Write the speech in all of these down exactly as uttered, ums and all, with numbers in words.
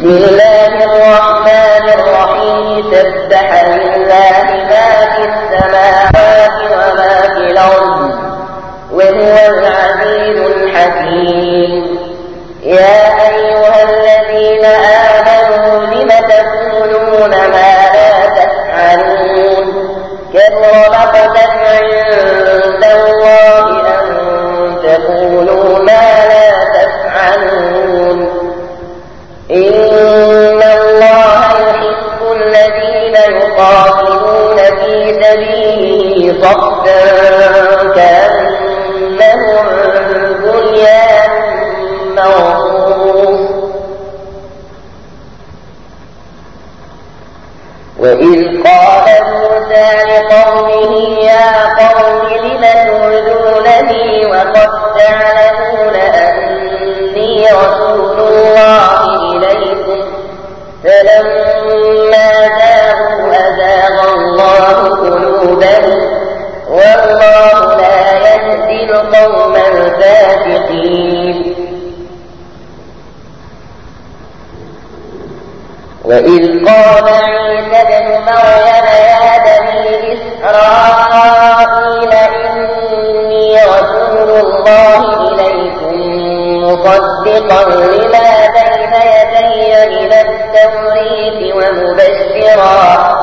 بسم الله الرحمن الرحيم سبح لله ما في السماوات وما في الأرض وهو العزيز الحكيم. يا أيها الذين آمنوا لم تقولون ما لا تفعلون كبر مقتا عند الله أن تقولوا ما لا تفعلون. إن الله يحب الذين يقاتلون في سبيله صفا كأنهم بنيان مرصوص. وإذ قال موسى لقومه يا قوم لم تؤذونني وقد تعلمون أني رسول الله إليكم فلما زاغوا أزاغ الله قلوبهم والله لا يهدي القوم الفاسقين. وإذ قال عيسى ابن مريم يا بني إسرائيل إني رسول الله إليكم مصدقا لما بين يدي من التوريث ومبشرا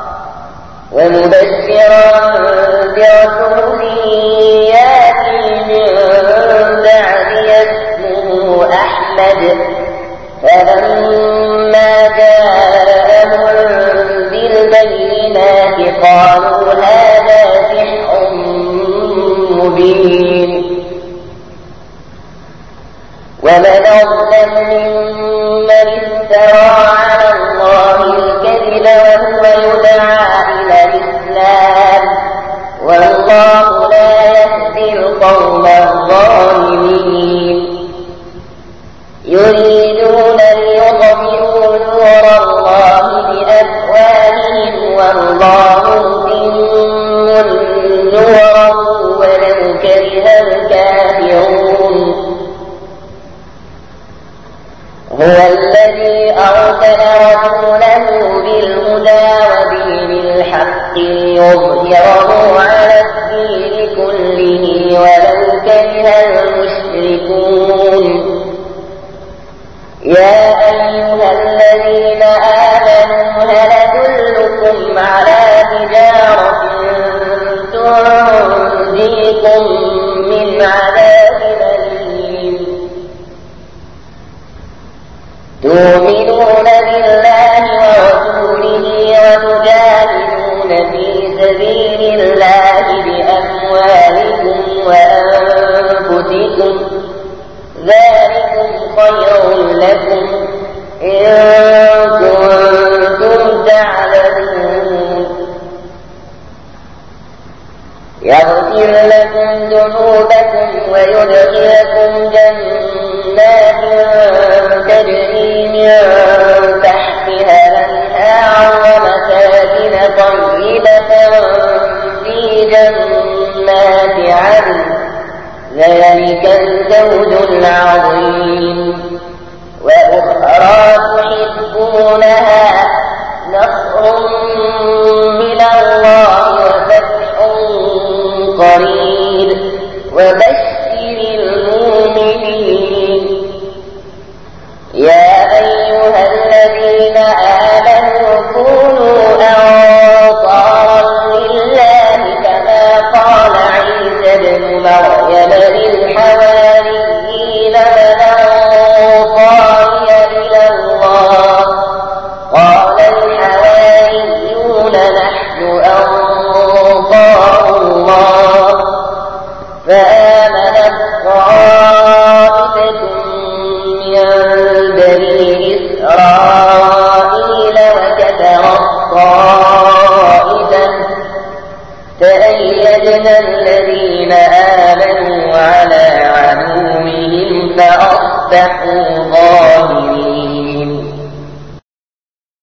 ومبشرا برسول يأتي من بعدي اسمه أحمد. فلما جاءهم بالبينات قالوا هذا سحر مبين. ومن أظلم ممن افترى على الله الكذب وهو يدعى إلى الإسلام والله لا يهدي القوم الظالمين. يريدون ليطفئوا نور الله بأفواههم والله متم نوره ولو كره الكافرون. هو الذي أرسل رسوله بالهدى ودين الحق ليظهره على الدين كله ولو كره المشركون. يا أيها الذين آمنوا هل أدلكم على تجارة تنجيكم من عذاب أليم. تؤمنون بالله ورسوله وتجاهدون في سبيل الله بأموالكم وأنفسكم ذلكم خير لكم إن كنتم تعلمون. يغفر لكم ذنوبكم ويدخلكم جنات تجري من تحتها الأنهار ومساكن طيبة في جنات عدن ذلك الفوز العظيم. وأخرى تحبونها نصر من الله وفتح قريب وبشر المؤمنين. يا أيها الذين آمنوا كونوا أنصارا لله كما قال عيسى ابن مريم للحواريين من أنصاري إلى الله قال الحواريون نحن أنصار الله. فآمنت طائفة من بني إسرائيل وكفرت طائفة فأيدنا الذين آمنوا على عدوهم فأصبحوا